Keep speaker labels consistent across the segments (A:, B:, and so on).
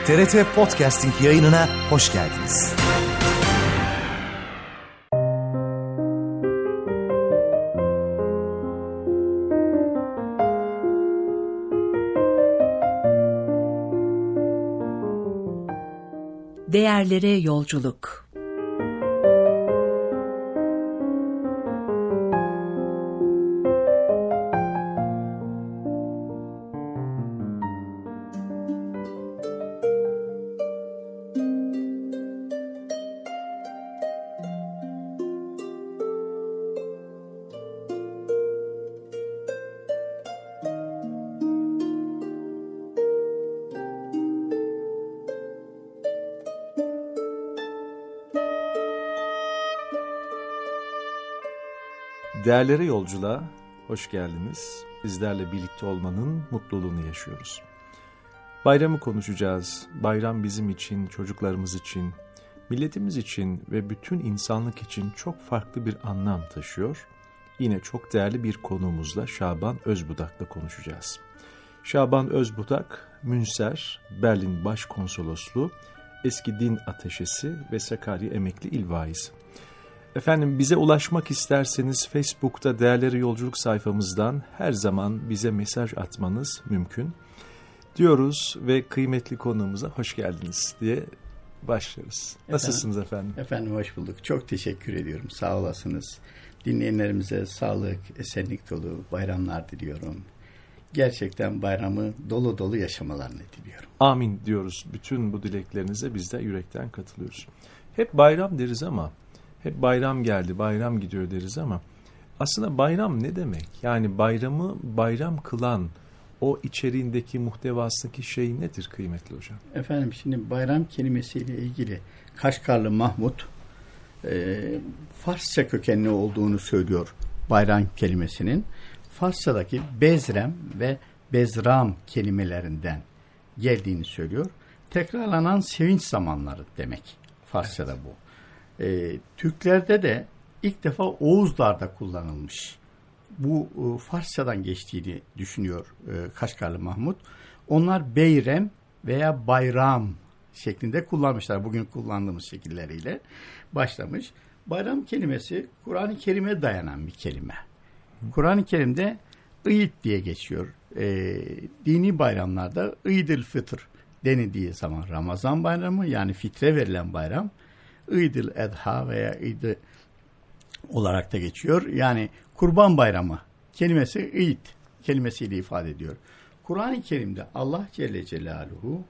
A: TRT Podcasting yayınına hoş geldiniz.
B: Değerlere yolculuk.
C: Değerlere yolculuğa hoş geldiniz. Bizlerle birlikte olmanın mutluluğunu yaşıyoruz. Bayramı konuşacağız. Bayram bizim için, çocuklarımız için, milletimiz için ve bütün insanlık için çok farklı bir anlam taşıyor. Yine çok değerli bir konuğumuzla Şaban Özbudak'la konuşacağız. Şaban Özbudak, Münser, Berlin Başkonsolosluğu, eski din ateşesi ve Sakarya Emekli İl Vaizi. Efendim, bize ulaşmak isterseniz Facebook'ta Değerleri Yolculuk sayfamızdan her zaman bize mesaj atmanız mümkün diyoruz ve kıymetli konuğumuza hoş geldiniz diye başlıyoruz. Nasılsınız efendim?
D: Efendim hoş bulduk. Çok teşekkür ediyorum. Sağ olasınız. Dinleyenlerimize sağlık, esenlik dolu bayramlar diliyorum. Gerçekten bayramı dolu dolu yaşamalarını diliyorum.
C: Amin diyoruz. Bütün bu dileklerinize biz de yürekten katılıyoruz. Hep bayram deriz ama hep bayram geldi, bayram gidiyor deriz ama aslında bayram ne demek? Yani bayramı bayram kılan o içeriğindeki, muhtevasındaki şey nedir kıymetli hocam?
D: Efendim şimdi bayram kelimesiyle ilgili Kaşgarlı Mahmut Farsça kökenli olduğunu söylüyor bayram kelimesinin. Farsçadaki bezrem ve bezram kelimelerinden geldiğini söylüyor. Tekrarlanan sevinç zamanları demek Farsçada bu. Türklerde de ilk defa Oğuzlar'da kullanılmış. Bu Farsçadan geçtiğini düşünüyor Kaşgarlı Mahmut. Onlar beyrem veya bayram şeklinde kullanmışlar. Bugün kullandığımız şekilleriyle başlamış. Bayram kelimesi Kur'an-ı Kerim'e dayanan bir kelime. Kur'an-ı Kerim'de İd diye geçiyor. Dini bayramlarda İd-i Fıtır denildiği zaman Ramazan bayramı, yani fitre verilen bayram, İd-i Edha veya İd olarak da geçiyor. Yani Kurban Bayramı kelimesi İd kelimesiyle ifade ediyor. Kur'an-ı Kerim'de Allah Celle Celaluhu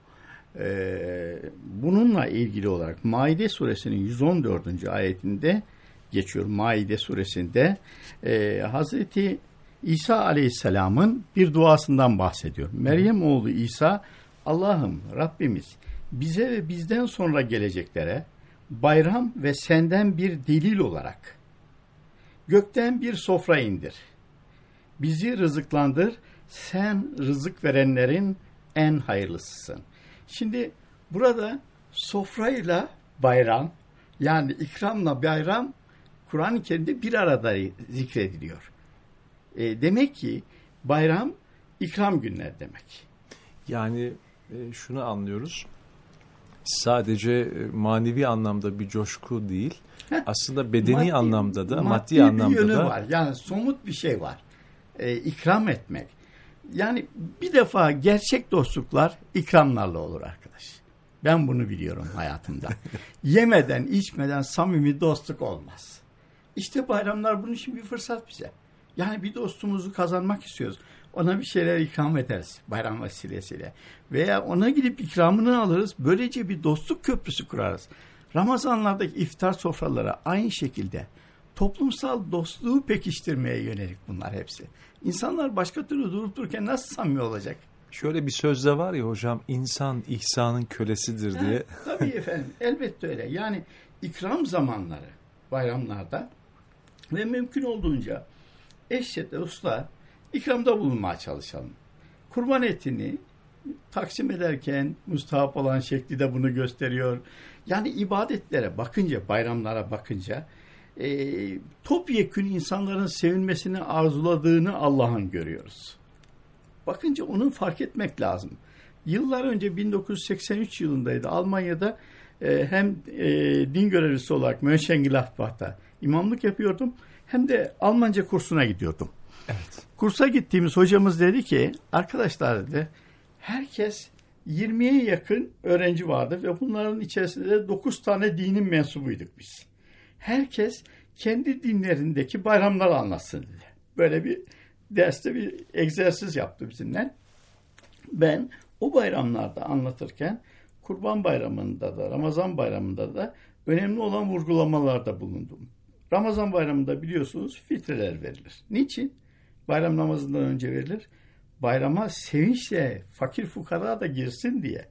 D: bununla ilgili olarak Maide suresinin 114. ayetinde geçiyor. Maide suresinde Hazreti İsa Aleyhisselam'ın bir duasından bahsediyor. Meryem oğlu İsa, Allah'ım Rabbimiz bize ve bizden sonra geleceklere bayram ve senden bir delil olarak gökten bir sofra indir. Bizi rızıklandır. Sen rızık verenlerin en hayırlısısın. Şimdi burada sofrayla bayram, yani ikramla bayram Kur'an-ı Kerim'de bir arada zikrediliyor. Demek ki bayram ikram günler demek.
C: Yani şunu anlıyoruz. Sadece manevi anlamda bir coşku değil, aslında bedeni anlamda da, maddi anlamda
D: bir yönü
C: da
D: var. Yani somut bir şey var. İkram etmek. Yani bir defa gerçek dostluklar ikramlarla olur arkadaş. Ben bunu biliyorum hayatımda. Yemeden, içmeden samimi dostluk olmaz. İşte bayramlar bunun için bir fırsat bize. Yani bir dostumuzu kazanmak istiyoruz. Ona bir şeyler ikram ederiz bayram vesilesiyle. Veya ona gidip ikramını alırız. Böylece bir dostluk köprüsü kurarız. Ramazanlardaki iftar sofraları aynı şekilde toplumsal dostluğu pekiştirmeye yönelik bunlar hepsi. İnsanlar başka türlü durup dururken nasıl samimi olacak?
C: şöyle bir sözde var ya hocam, insan ihsanın kölesidir diye.
D: Tabii efendim, elbette öyle. Yani ikram zamanları bayramlarda ve mümkün olduğunca eşle dostla ikramda bulunmaya çalışalım. Kurban etini taksim ederken müstahap olan şekli de bunu gösteriyor. Yani ibadetlere bakınca, bayramlara bakınca topyekün insanların sevinmesini arzuladığını Allah'ın görüyoruz. Bakınca onu fark etmek lazım. Yıllar önce 1983 yılındaydı. Almanya'da hem din görevlisi olarak Mönchengladbach'ta imamlık yapıyordum. Hem de Almanca kursuna gidiyordum.
C: Evet.
D: Kursa gittiğimiz hocamız dedi ki, arkadaşlar dedi, herkes 20'ye yakın öğrenci vardı ve bunların içerisinde de 9 tane dinin mensubuyduk biz. Herkes kendi dinlerindeki bayramları anlatsın dedi. Böyle bir derste bir egzersiz yaptı bizimle. Ben o bayramlarda anlatırken Kurban Bayramı'nda da Ramazan Bayramı'nda da önemli olan vurgulamalarda bulundum. Ramazan Bayramı'nda biliyorsunuz fitreler verilir. Niçin? Bayram namazından önce verilir. Bayrama sevinçle fakir fukara da girsin diye.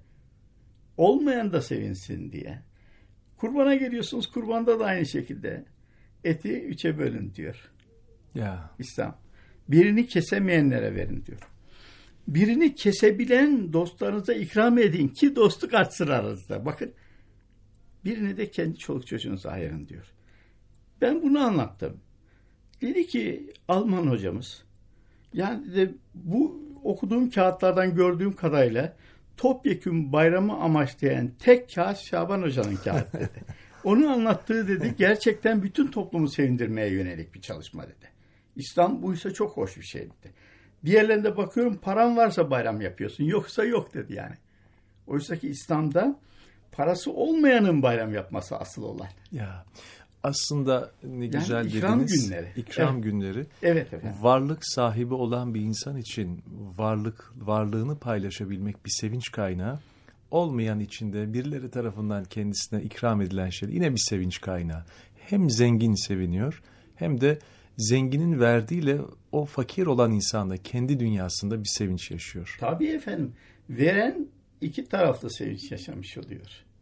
D: Olmayan da sevinsin diye. Kurbana geliyorsunuz, kurbanda da aynı şekilde. Eti 3'e bölün diyor.
C: Ya.
D: İslam. Birini kesemeyenlere verin diyor. Birini kesebilen dostlarınıza ikram edin ki dostluk artsın aranızda. Bakın, birini de kendi çoluk çocuğunuza ayırın diyor. Ben bunu anlattım. Dedi ki Alman hocamız, yani de bu okuduğum kağıtlardan gördüğüm kadarıyla topyekün bayramı amaçlayan tek kağıt Şaban Hoca'nın kağıt dedi. Onun anlattığı dedi gerçekten bütün toplumu sevindirmeye yönelik bir çalışma dedi. İslam bu ise çok hoş bir şey dedi. Diğerlerinde bakıyorum paran varsa bayram yapıyorsun, yoksa yok dedi yani. Oysa ki İslam'da parası olmayanın bayram yapması asıl olay.
C: Ya. Aslında ne
D: yani
C: güzel
D: ikram
C: dediniz.
D: Günleri.
C: İkram
D: evet.
C: günleri.
D: Evet efendim.
C: Varlık sahibi olan bir insan için varlığını paylaşabilmek bir sevinç kaynağı. Olmayan için de birileri tarafından kendisine ikram edilen şey yine bir sevinç kaynağı. Hem zengin seviniyor hem de zenginin verdiğiyle o fakir olan insan da kendi dünyasında bir sevinç yaşıyor.
D: Tabii efendim. Veren iki taraflı sevinç yaşamış oluyor.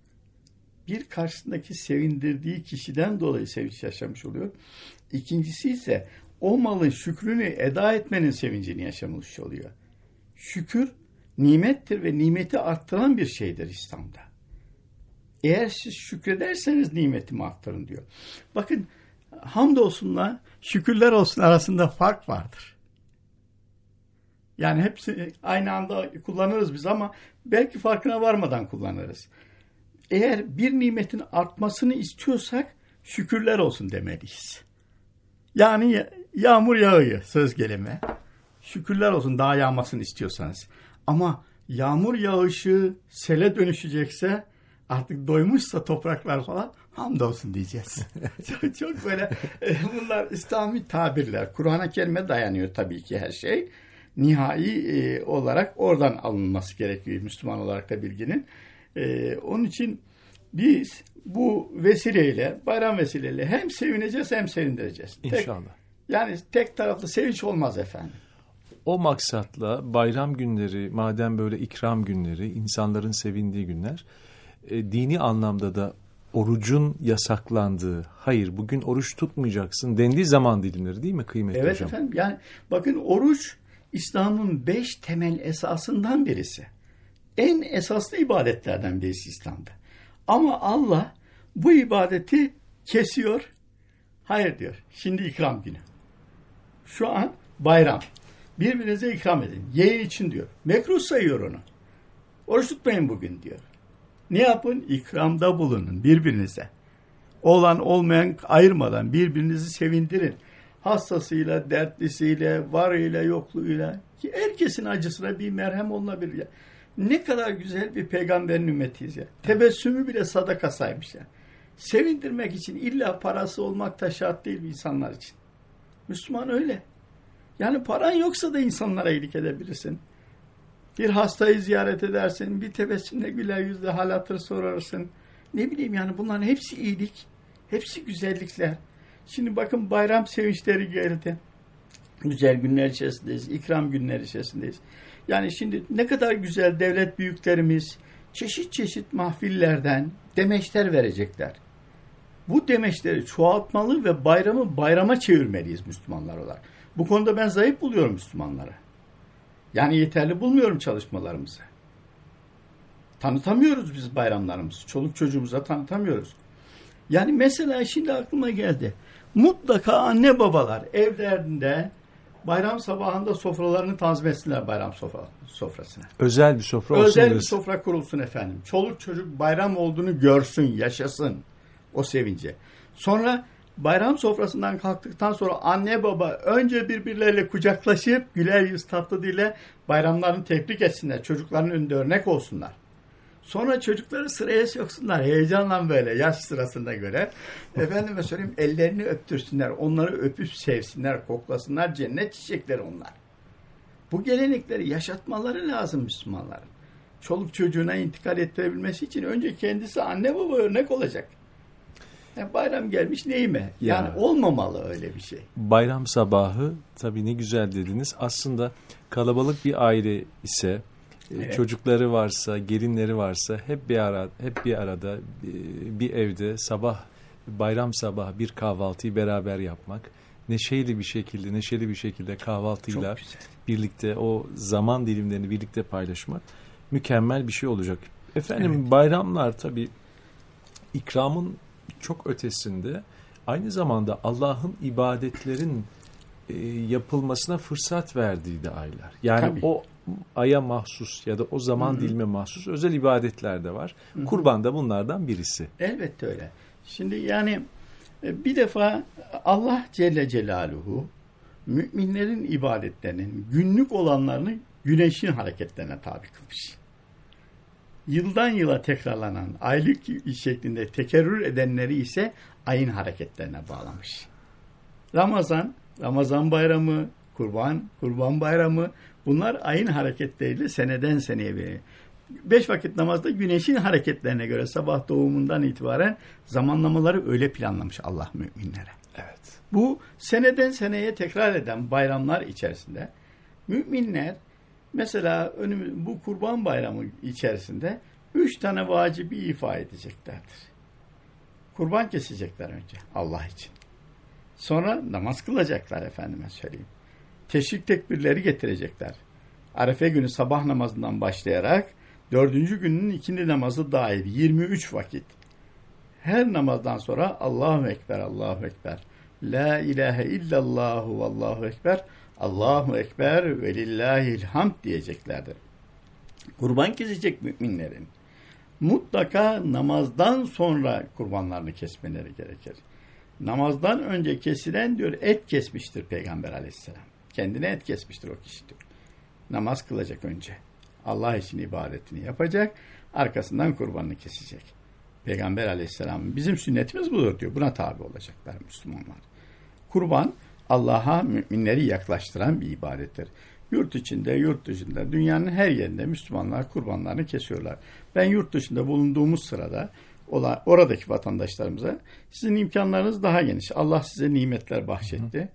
D: Bir, karşısındaki sevindirdiği kişiden dolayı sevinç yaşamış oluyor. İkincisi ise o malın şükrünü eda etmenin sevincini yaşamış oluyor. Şükür nimettir ve nimeti arttıran bir şeydir İslam'da. Eğer siz şükrederseniz nimetimi arttırın diyor. Bakın, hamdolsunla şükürler olsun arasında fark vardır. Yani hepsi aynı anda kullanırız biz ama belki farkına varmadan kullanırız. Eğer bir nimetin artmasını istiyorsak şükürler olsun demeliyiz. Yani yağmur yağıyor söz gelimi. Şükürler olsun daha yağmasını istiyorsanız. Ama yağmur yağışı sele dönüşecekse, artık doymuşsa topraklar falan, hamdolsun diyeceğiz. çok böyle bunlar İslami tabirler. Kur'an-ı Kerim'e dayanıyor tabii ki her şey. Nihai olarak oradan alınması gerekiyor Müslüman olarak da bilginin. Onun için biz bu vesileyle, bayram vesileyle hem sevineceğiz hem sevindireceğiz.
C: İnşallah.
D: Yani tek taraflı sevinç olmaz efendim.
C: O maksatla bayram günleri, madem böyle ikram günleri, insanların sevindiği günler, dini anlamda da orucun yasaklandığı, hayır bugün oruç tutmayacaksın dendiği zaman dilimleri değil mi kıymetli
D: evet
C: hocam?
D: Evet efendim, yani bakın, oruç İslam'ın 5 temel esasından birisi. En esaslı ibadetlerden birisi İslam'da. Ama Allah bu ibadeti kesiyor. Hayır diyor. Şimdi ikram günü. Şu an bayram. Birbirinize ikram edin. Yiyin için diyor. Mekruh sayıyor onu. Oruç tutmayın bugün diyor. Ne yapın? İkramda bulunun birbirinize. Olan olmayan ayırmadan birbirinizi sevindirin. Hastasıyla, dertlisiyle, varıyla, yokluğuyla. Ki herkesin acısına bir merhem olunabilir ya. Ne kadar güzel bir peygamberin ümmetiyiz ya. Tebessümü bile sadaka saymış ya. Sevindirmek için illa parası olmak da şart değil insanlar için. Müslüman öyle. Yani paran yoksa da insanlara iyilik edebilirsin. Bir hastayı ziyaret edersin, bir tebessümle güler yüzle hal hatır sorarsın. Ne bileyim, yani bunların hepsi iyilik, hepsi güzellikler. Şimdi bakın, bayram sevinçleri geldi. Güzel günler içerisindeyiz, ikram günler içerisindeyiz. Yani şimdi ne kadar güzel devlet büyüklerimiz çeşit çeşit mahfillerden demeçler verecekler. Bu demeçleri çoğaltmalı ve bayramı bayrama çevirmeliyiz Müslümanlar olarak. Bu konuda ben zayıf buluyorum Müslümanlara. Yani yeterli bulmuyorum çalışmalarımızı. Tanıtamıyoruz biz bayramlarımızı. Çoluk çocuğumuza tanıtamıyoruz. Yani mesela şimdi aklıma geldi. Mutlaka anne babalar evlerinde bayram sabahında sofralarını tanzim etsinler bayram sofrasına.
C: Özel bir sofra olsun.
D: Özel bir sofra kurulsun efendim. Çoluk çocuk bayram olduğunu görsün, yaşasın o sevince. Sonra bayram sofrasından kalktıktan sonra anne baba önce birbirleriyle kucaklaşıp güler yüz tatlı dille bayramlarını tebrik etsinler. Çocukların önünde örnek olsunlar. Sonra çocukları sıraya soksunlar. Heyecanla böyle yaş sırasında göre. Efendime söyleyeyim ellerini öptürsünler. Onları öpüp sevsinler, koklasınlar. Cennet çiçekleri onlar. Bu gelenekleri yaşatmaları lazım Müslümanların. Çoluk çocuğuna intikal ettirebilmesi için önce kendisi anne baba örnek olacak. Yani bayram gelmiş neyime? Yani olmamalı öyle bir şey.
C: Bayram sabahı tabii ne güzel dediniz. Aslında kalabalık bir aile ise çocukları varsa, gelinleri varsa hep bir arada bir evde bayram sabahı bir kahvaltıyı beraber yapmak, neşeli bir şekilde kahvaltıyla birlikte o zaman dilimlerini birlikte paylaşmak mükemmel bir şey olacak. Efendim bayramlar tabii ikramın çok ötesinde aynı zamanda Allah'ın ibadetlerin yapılmasına fırsat verdiği de aylar. Yani tabii. O aya mahsus ya da o zaman dilime mahsus özel ibadetler de var. Kurban da bunlardan birisi.
D: Elbette öyle. Şimdi yani bir defa Allah Celle Celaluhu müminlerin ibadetlerinin günlük olanlarını güneşin hareketlerine tabi kılmış. Yıldan yıla tekrarlanan aylık şeklinde tekerrür edenleri ise ayın hareketlerine bağlamış. Ramazan bayramı, Kurban bayramı bunlar ayın hareketleriyle seneden seneye veriyor. 5 vakit namazda güneşin hareketlerine göre sabah doğumundan itibaren zamanlamaları öyle planlamış Allah müminlere.
C: Evet.
D: Bu seneden seneye tekrar eden bayramlar içerisinde müminler mesela bu Kurban Bayramı içerisinde 3 tane vacibi ifa edeceklerdir. Kurban kesecekler önce Allah için. Sonra namaz kılacaklar efendime söyleyeyim. Teşrik tekbirleri getirecekler. Arefe günü sabah namazından başlayarak 4. günün ikindi namazı dahil 23 vakit. Her namazdan sonra Allahu Ekber, Allahu Ekber. La ilahe illallahu vallahu ekber. Allahu Ekber ve lillahil hamd diyeceklerdir. Kurban kesecek müminlerin mutlaka namazdan sonra kurbanlarını kesmeleri gerekir. Namazdan önce kesilen diyor et kesmiştir Peygamber Aleyhisselam. Kendine et kesmiştir o kişi diyor. Namaz kılacak önce. Allah için ibadetini yapacak. Arkasından kurbanını kesecek. Peygamber Aleyhisselam bizim sünnetimiz budur diyor. Buna tabi olacaklar Müslümanlar. Kurban Allah'a müminleri yaklaştıran bir ibadettir. Yurt içinde, yurt dışında, dünyanın her yerinde Müslümanlar kurbanlarını kesiyorlar. Ben yurt dışında bulunduğumuz sırada oradaki vatandaşlarımıza sizin imkanlarınız daha geniş. Allah size nimetler bahşetti.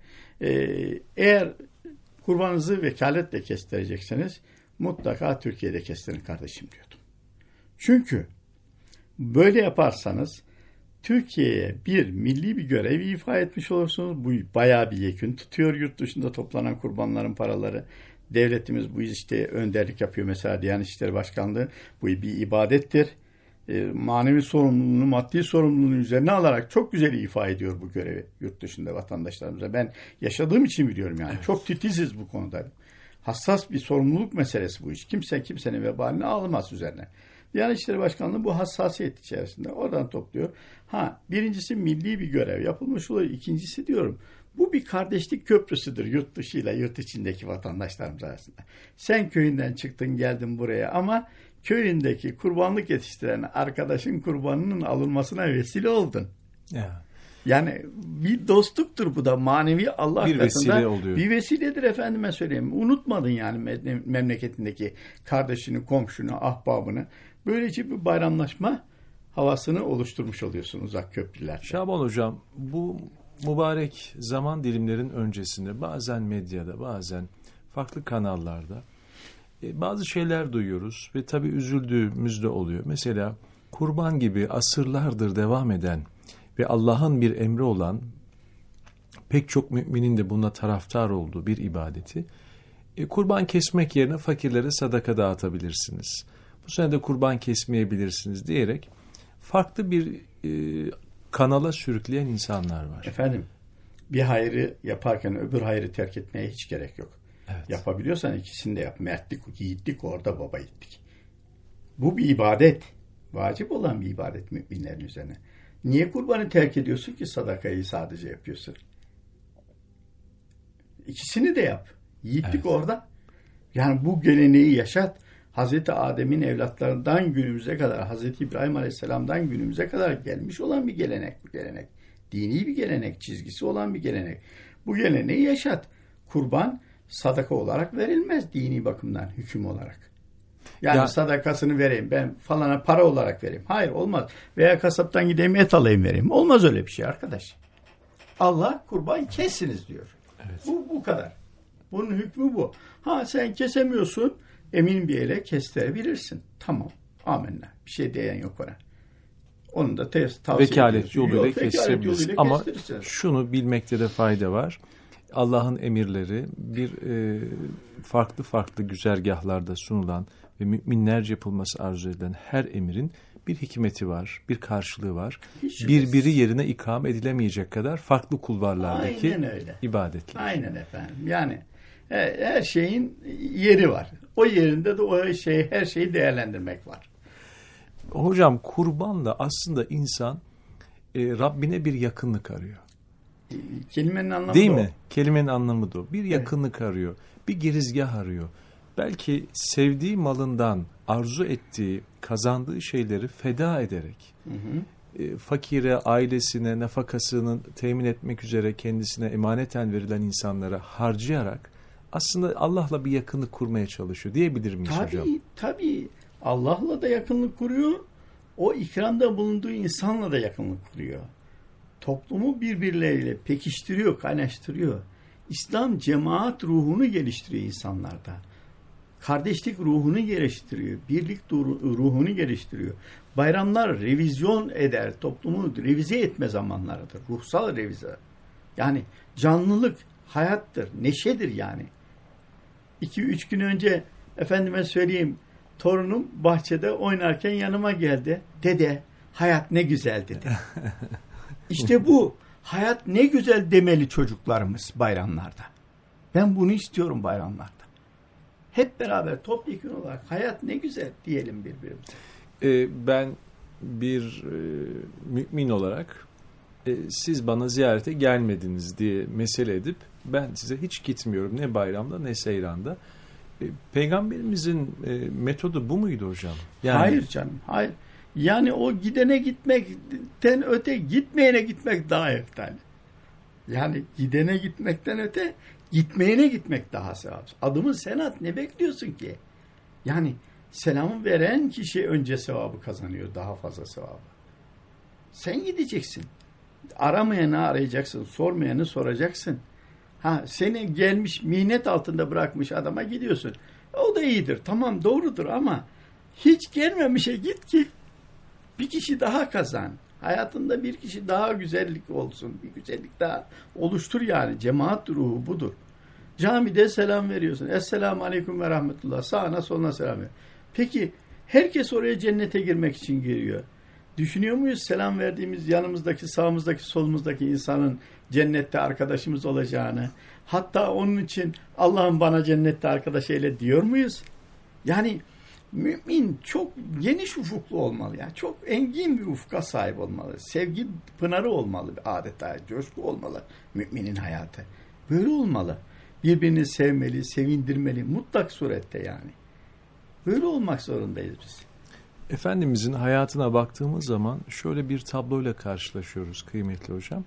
D: Eğer kurbanınızı vekaletle kestirecekseniz mutlaka Türkiye'de kestirin kardeşim diyordum. Çünkü böyle yaparsanız Türkiye'ye milli bir görevi ifa etmiş olursunuz. Bu bayağı bir yekün tutuyor yurt dışında toplanan kurbanların paraları. Devletimiz bu işte önderlik yapıyor. Mesela Diyanet İşleri Başkanlığı bu bir ibadettir. Manevi sorumluluğunu, maddi sorumluluğunu üzerine alarak çok güzel ifa ediyor bu görevi yurt dışında vatandaşlarımıza. Ben yaşadığım için biliyorum yani. Evet. Çok titiziz bu konuda. Hassas bir sorumluluk meselesi bu iş. Kimse kimsenin vebalini almaz üzerine. Diyanet İşleri Başkanlığı bu hassasiyet içerisinde oradan topluyor. Birincisi milli bir görev yapılmış oluyor. İkincisi diyorum bu bir kardeşlik köprüsüdür yurt dışıyla yurt içindeki vatandaşlarımız arasında. Sen köyünden çıktın geldin buraya ama köyündeki kurbanlık yetiştiren arkadaşın kurbanının alınmasına vesile oldun.
C: Ya.
D: Yani bir dostluktur bu da manevi Allah
C: bir
D: katında
C: vesile oluyor.
D: Bir vesiledir efendime söyleyeyim. Unutmadın yani memleketindeki kardeşini, komşunu, ahbabını. Böylece bir bayramlaşma havasını oluşturmuş oluyorsun uzak köprülerde.
C: Şaban Hocam bu mübarek zaman dilimlerin öncesinde bazen medyada bazen farklı kanallarda bazı şeyler duyuyoruz ve tabii üzüldüğümüz de oluyor. Mesela kurban gibi asırlardır devam eden ve Allah'ın bir emri olan pek çok müminin de buna taraftar olduğu bir ibadeti kurban kesmek yerine fakirlere sadaka dağıtabilirsiniz. Bu sene de kurban kesmeyebilirsiniz diyerek farklı bir kanala sürükleyen insanlar var.
D: Efendim Bir hayrı yaparken öbür hayrı terk etmeye hiç gerek yok.
C: Evet.
D: Yapabiliyorsan ikisini de yap. Mertlik, yiğitlik orada, baba yiğitlik. Bu bir ibadet. Vacip olan bir ibadet müminlerin üzerine. Niye kurbanı terk ediyorsun ki sadakayı sadece yapıyorsun? İkisini de yap. Yiğitlik orada. Yani bu geleneği yaşat. Hazreti Adem'in evlatlarından günümüze kadar, Hazreti İbrahim Aleyhisselam'dan günümüze kadar gelmiş olan bir gelenek. Bu gelenek. Dini bir gelenek, çizgisi olan bir gelenek. Bu geleneği yaşat. Kurban sadaka olarak verilmez dini bakımdan, hüküm olarak. Yani sadakasını vereyim, ben falana para olarak vereyim. Hayır, olmaz. Veya kasaptan gideyim et alayım vereyim. Olmaz öyle bir şey arkadaş. Allah kurban kessiniz diyor.
C: Evet.
D: Bu kadar. Bunun hükmü bu. Ha, sen kesemiyorsun, emin bir yere kestirebilirsin. Tamam. Amenna. Bir şey diyen yok ona. Onun da tavsiye
C: vekalet yoluyla kestirebilirsin. Ama şunu bilmekte de fayda var. Allah'ın emirleri bir farklı güzergahlarda sunulan ve müminlerce yapılması arzu edilen her emirin bir hikmeti var, bir karşılığı var. Birbiri yerine ikame edilemeyecek kadar farklı kulvarlardaki ibadetler.
D: Aynen efendim. Yani her şeyin yeri var. O yerinde de her şeyi değerlendirmek var.
C: Hocam, kurbanla aslında insan Rabbine bir yakınlık arıyor.
D: Kelimenin anlamı
C: değil
D: da
C: mi? Kelimenin anlamı da o. Bir yakınlık arıyor. Bir girizgah arıyor. Belki sevdiği malından arzu ettiği, kazandığı şeyleri feda ederek fakire, ailesine, nafakasını temin etmek üzere kendisine emaneten verilen insanlara harcayarak aslında Allah'la bir yakınlık kurmaya çalışıyor diyebilir miyiz hocam?
D: Tabii. Allah'la da yakınlık kuruyor. O ikramda bulunduğu insanla da yakınlık kuruyor. Toplumu birbirleriyle pekiştiriyor, kaynaştırıyor. İslam cemaat ruhunu geliştiriyor insanlarda. Kardeşlik ruhunu geliştiriyor. Birlik ruhunu geliştiriyor. Bayramlar revizyon eder. Toplumu revize etme zamanlarıdır. Ruhsal revize. Yani canlılık hayattır. Neşedir yani. 2-3 gün önce efendime söyleyeyim, torunum bahçede oynarken yanıma geldi. Dede, hayat ne güzel dedi. İşte bu. Hayat ne güzel demeli çocuklarımız bayramlarda. Ben bunu istiyorum bayramlarda. Hep beraber topyekun olarak hayat ne güzel diyelim birbirimize.
C: Ben bir mümin olarak siz bana ziyarete gelmediniz diye mesele edip ben size hiç gitmiyorum ne bayramda ne seyranda. Peygamberimizin metodu bu muydu hocam? Yani...
D: Hayır canım, hayır. Yani o gidene gitmekten öte gitmeyene gitmek daha eftal. Yani gidene gitmekten öte gitmeyene gitmek daha sevap. Adımı sen at, ne bekliyorsun ki? Yani selamı veren kişi önce sevabı kazanıyor, daha fazla sevabı. Sen gideceksin. Aramayanı arayacaksın, sormayanı soracaksın. Seni gelmiş mihnet altında bırakmış adama gidiyorsun. O da iyidir, tamam, doğrudur ama hiç gelmemişe git ki bir kişi daha kazan. Hayatında bir kişi daha güzellik olsun. Bir güzellik daha oluştur yani. Cemaat ruhu budur. Camide selam veriyorsun. Esselamu aleyküm ve rahmetullah. Sağına soluna selam ver. Peki herkes oraya cennete girmek için giriyor. Düşünüyor muyuz selam verdiğimiz yanımızdaki, sağımızdaki, solumuzdaki insanın cennette arkadaşımız olacağını? Hatta onun için Allah'ım bana cennette arkadaş eyle diyor muyuz? Yani mümin çok geniş ufuklu olmalı. Yani çok engin bir ufka sahip olmalı. Sevgi pınarı olmalı adeta. Coşku olmalı müminin hayatı. Böyle olmalı. Birbirini sevmeli, sevindirmeli. Mutlak surette yani. Böyle olmak zorundayız biz.
C: Efendimizin hayatına baktığımız zaman şöyle bir tabloyla karşılaşıyoruz kıymetli hocam.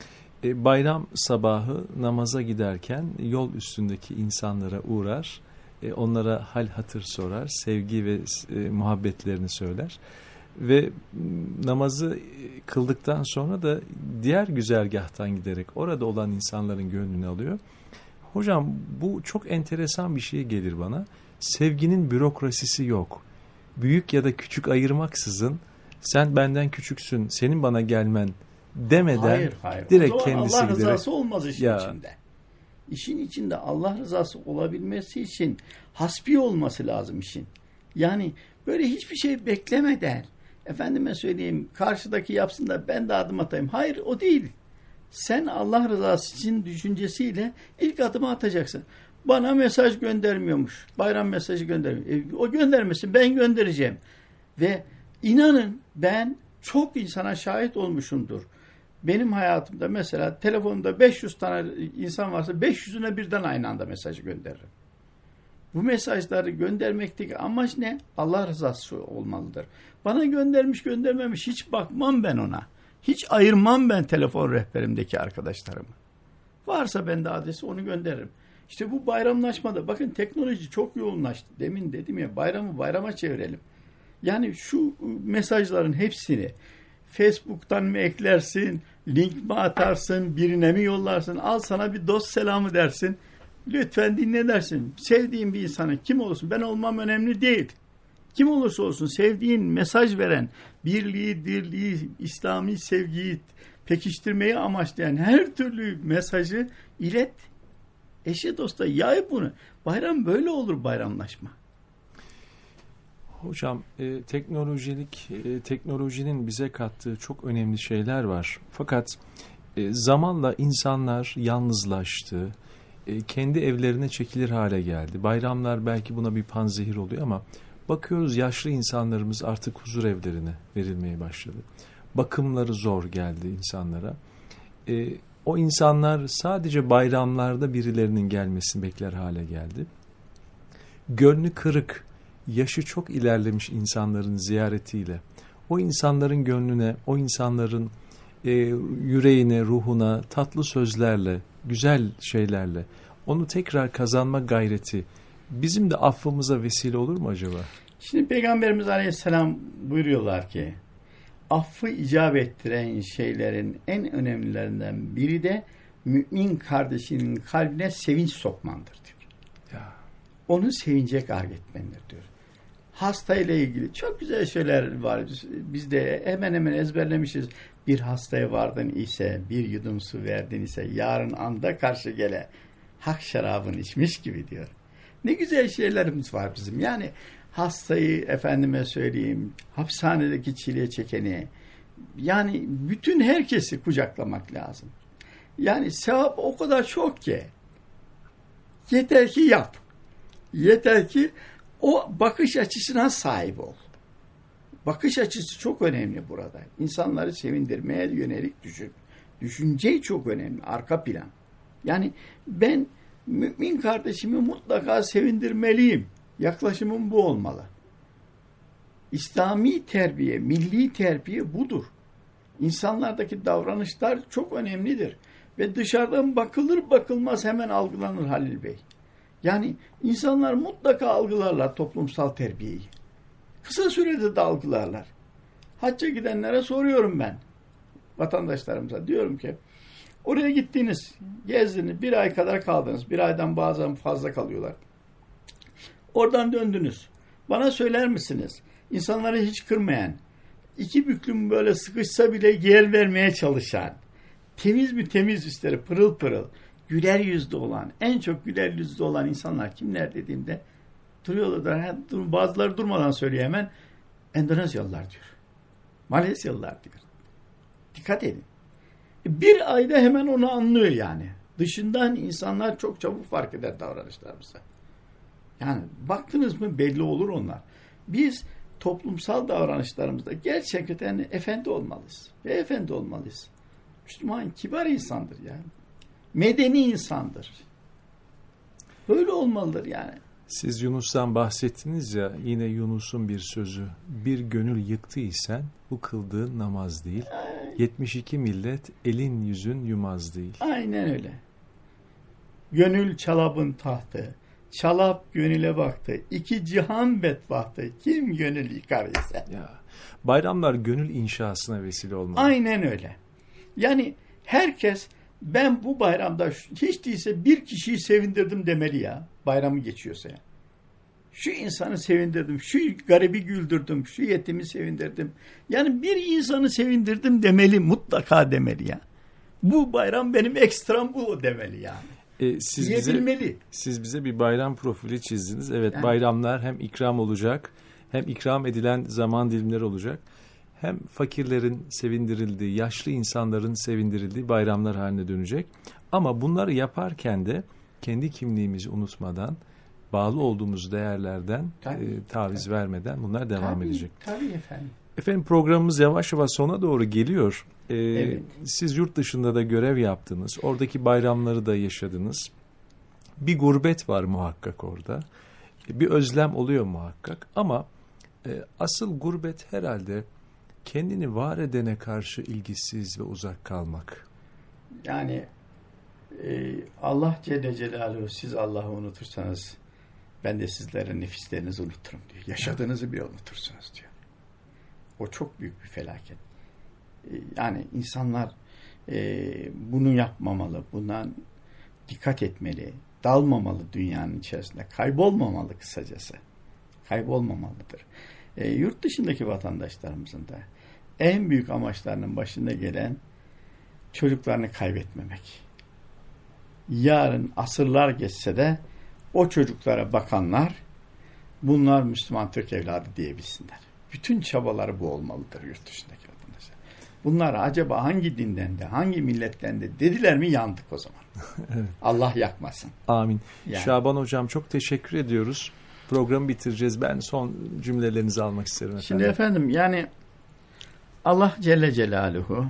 C: Bayram sabahı namaza giderken yol üstündeki insanlara uğrar, onlara hal hatır sorar, sevgi ve muhabbetlerini söyler. Ve namazı kıldıktan sonra da diğer güzergahtan giderek orada olan insanların gönlünü alıyor. Hocam bu çok enteresan bir şey gelir bana. Sevginin bürokrasisi yok. Büyük ya da küçük ayırmaksızın sen benden küçüksün, senin bana gelmen demeden
D: hayır.
C: direkt kendisi
D: Allah
C: giderek.
D: rızası olmaz işin içinde. İşin içinde Allah rızası olabilmesi için hasbi olması lazım işin. Yani böyle hiçbir şey beklemeden efendime söyleyeyim karşıdaki yapsın da ben de adım atayım. Hayır, o değil. Sen Allah rızası için düşüncesiyle ilk adımı atacaksın. Bana mesaj göndermiyormuş. Bayram mesajı göndermiyor. O göndermesin, ben göndereceğim. Ve inanın ben çok insana şahit olmuşumdur. Benim hayatımda mesela telefonumda 500 tane insan varsa 500'üne birden aynı anda mesajı gönderirim. Bu mesajları göndermekteki amaç ne? Allah rızası olmalıdır. Bana göndermiş göndermemiş hiç bakmam ben ona. Hiç ayırmam ben telefon rehberimdeki arkadaşlarımı. Varsa bende adresi onu gönderirim. İşte bu bayramlaşmada bakın teknoloji çok yoğunlaştı. Demin dedim ya bayramı bayrama çevirelim. Yani şu mesajların hepsini Facebook'tan mı eklersin, link mi atarsın, birine mi yollarsın, al sana bir dost selamı dersin. Lütfen dinle dersin. Sevdiğin bir insanın kim olursun, ben olmam önemli değil. Kim olursa olsun sevdiğin mesaj veren, birliği, dirliği, İslami sevgiyi pekiştirmeyi amaçlayan her türlü mesajı ilet. Eşe dosta yay bunu. Bayram böyle olur bayramlaşma.
C: Hocam teknolojinin bize kattığı çok önemli şeyler var. Fakat zamanla insanlar yalnızlaştı. Kendi evlerine çekilir hale geldi. Bayramlar belki buna bir panzehir oluyor ama bakıyoruz yaşlı insanlarımız artık huzur evlerine verilmeye başladı. Bakımları zor geldi insanlara. O insanlar sadece bayramlarda birilerinin gelmesini bekler hale geldi. Gönlü kırık, yaşı çok ilerlemiş insanların ziyaretiyle, o insanların gönlüne, o insanların yüreğine, ruhuna tatlı sözlerle, güzel şeylerle onu tekrar kazanma gayreti bizim de affımıza vesile olur mu acaba?
D: Şimdi Peygamberimiz Aleyhisselam buyuruyorlar ki affı icap ettiren şeylerin en önemlilerinden biri de mümin kardeşinin kalbine sevinç sokmandır diyor.
C: Ya.
D: Onu sevince gark etmendir diyor. Hasta ile ilgili çok güzel şeyler var. Biz de hemen hemen ezberlemişiz. Bir hastaya vardın ise, bir yudum su verdin ise yarın anda karşı gele hak şarabını içmiş gibi diyor. Ne güzel şeylerimiz var bizim. Yani hastayı efendime söyleyeyim, hapishanedeki çile çekeni, yani bütün herkesi kucaklamak lazım. Yani sevap o kadar çok ki. Yeter ki yap. Yeter ki o bakış açısına sahip ol. Bakış açısı çok önemli burada. İnsanları sevindirmeye yönelik düşün. Düşünce çok önemli. Arka plan. Yani ben mümin kardeşimi mutlaka sevindirmeliyim. Yaklaşımım bu olmalı. İslami terbiye, milli terbiye budur. İnsanlardaki davranışlar çok önemlidir. Ve dışarıdan bakılır bakılmaz hemen algılanır Halil Bey. Yani insanlar mutlaka algılarlar toplumsal terbiyeyi. Kısa sürede de algılarlar. Hacca gidenlere soruyorum ben. Vatandaşlarımıza diyorum ki oraya gittiniz, gezdiniz, bir ay kadar kaldınız. Bir aydan bazen fazla kalıyorlar. Oradan döndünüz. Bana söyler misiniz? İnsanları hiç kırmayan, iki büklüm böyle sıkışsa bile yer vermeye çalışan, temiz mi temiz üstleri pırıl pırıl, güler yüzlü olan, en çok güler yüzlü olan insanlar kimler dediğimde duruyorlar. Bazıları durmadan söylüyor hemen. Endonezyalılar diyor. Malezyalılar diyor. Dikkat edin. Bir ayda hemen onu anlıyor yani. Dışından insanlar çok çabuk fark eder davranışlarımıza. Yani baktınız mı belli olur onlar. Biz toplumsal davranışlarımızda gerçekten efendi olmalıyız. Ve efendi olmalıyız. Müslüman kibar insandır yani. Medeni insandır. Böyle olmalıdır yani.
C: Siz Yunus'tan bahsettiniz ya, yine Yunus'un bir sözü. Bir gönül yıktıysen bu kıldığın namaz değil. 72 millet elin yüzün yumaz değil.
D: Aynen öyle. Gönül çalabın tahtı. Çalap gönüle baktı. İki cihan bedbahtı. Kim gönül yıkar ise.
C: Ya, bayramlar gönül inşasına vesile olmalı.
D: Aynen öyle. Yani herkes ben bu bayramda hiç değilse bir kişiyi sevindirdim demeli ya. Bayramı geçiyorsa ya. Şu insanı sevindirdim, şu garibi güldürdüm, şu yetimi sevindirdim. Yani bir insanı sevindirdim demeli, mutlaka demeli ya. Bu bayram benim ekstram bu demeli yani.
C: Siz bize bir bayram profili çizdiniz. Evet, yani, bayramlar hem ikram olacak, hem ikram edilen zaman dilimleri olacak. hem fakirlerin sevindirildiği, yaşlı insanların sevindirildiği bayramlar haline dönecek. Ama bunları yaparken de kendi kimliğimizi unutmadan, bağlı olduğumuz değerlerden taviz vermeden bunlar devam edecek.
D: Tabii efendim.
C: Efendim, programımız yavaş yavaş sona doğru geliyor.
D: Evet.
C: Siz yurt dışında da görev yaptınız. Oradaki bayramları da yaşadınız. Bir gurbet var muhakkak orada. Bir özlem oluyor muhakkak. Ama asıl gurbet herhalde kendini var edene karşı ilgisiz ve uzak kalmak.
D: Yani Allah Celle Celaluhu, siz Allah'ı unutursanız ben de sizlerin nefislerinizi unuturum diyor. Yaşadığınızı bile unutursunuz diyor. O çok büyük bir felaket. Yani insanlar bunu yapmamalı, bundan dikkat etmeli, dalmamalı dünyanın içerisinde, kaybolmamalı kısacası. Kaybolmamalıdır. Yurt dışındaki vatandaşlarımızın da en büyük amaçlarının başında gelen çocuklarını kaybetmemek. Yarın asırlar geçse de o çocuklara bakanlar bunlar Müslüman Türk evladı diyebilsinler. Bütün çabaları bu olmalıdır yurt dışındaki vatandaşlar. Bunlar acaba hangi dinden de, hangi milletten de dediler mi, yandık o zaman.
C: Evet.
D: Allah yakmasın.
C: Amin.
D: Yani.
C: Şaban Hocam, çok teşekkür ediyoruz. Programı bitireceğiz. Ben son cümlelerinizi almak isterim efendim.
D: Şimdi efendim, yani Allah Celle Celaluhu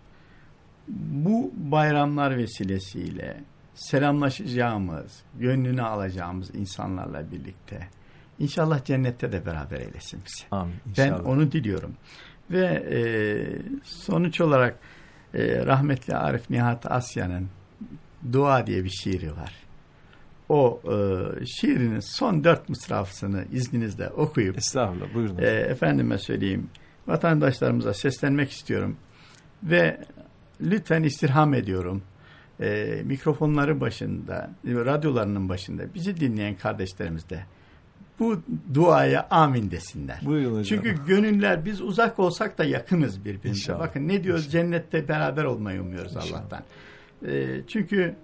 D: bu bayramlar vesilesiyle selamlaşacağımız, gönlünü alacağımız insanlarla birlikte İnşallah cennette de beraber eylesin bizi.
C: Amin.
D: Ben
C: İnşallah.
D: onu diliyorum. Ve sonuç olarak rahmetli Arif Nihat Asya'nın Dua diye bir şiiri var. O şiirinin son 4 mısrafını izninizle okuyup
C: Estağfurullah, buyurun.
D: Efendime söyleyeyim, vatandaşlarımıza seslenmek istiyorum. Ve lütfen istirham ediyorum. Mikrofonları başında, radyolarının başında bizi dinleyen kardeşlerimiz de bu duaya amin desinler.
C: Buyurun hocam.
D: Çünkü gönüller, biz uzak olsak da yakınız birbirimize.
C: İnşallah.
D: Bakın ne diyoruz?
C: İnşallah.
D: Cennette beraber olmayı umuyoruz
C: İnşallah.
D: Allah'tan. Çünkü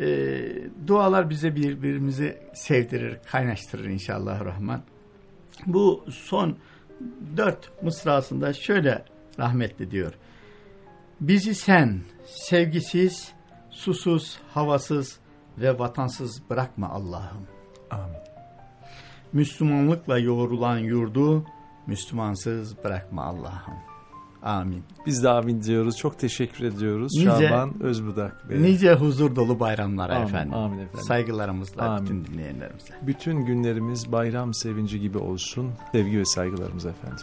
D: dualar bize birbirimizi sevdirir, kaynaştırır inşallahurrahman. Bu son 4 mısrasında şöyle rahmetli diyor. Bizi sen sevgisiz, susuz, havasız ve vatansız bırakma Allah'ım.
C: Amin.
D: Müslümanlıkla yoğrulan yurdu Müslümansız bırakma Allah'ım. Amin.
C: Biz de amin diyoruz. Çok teşekkür ediyoruz.
D: Nice-
C: Şaban Özbudak Bey.
D: Nice huzur dolu bayramlara
C: Amin,
D: efendim.
C: amin efendim.
D: Saygılarımızla
C: Amin.
D: bütün dinleyenlerimize.
C: Bütün günlerimiz bayram sevinci gibi olsun. Sevgi ve saygılarımız efendim.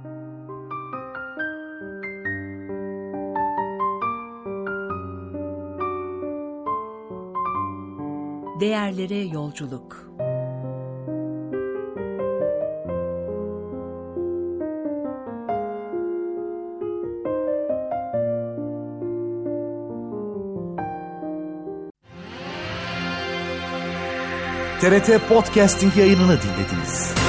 B: Değerlere yolculuk.
A: TRT Podcasting yayınını dinlediniz.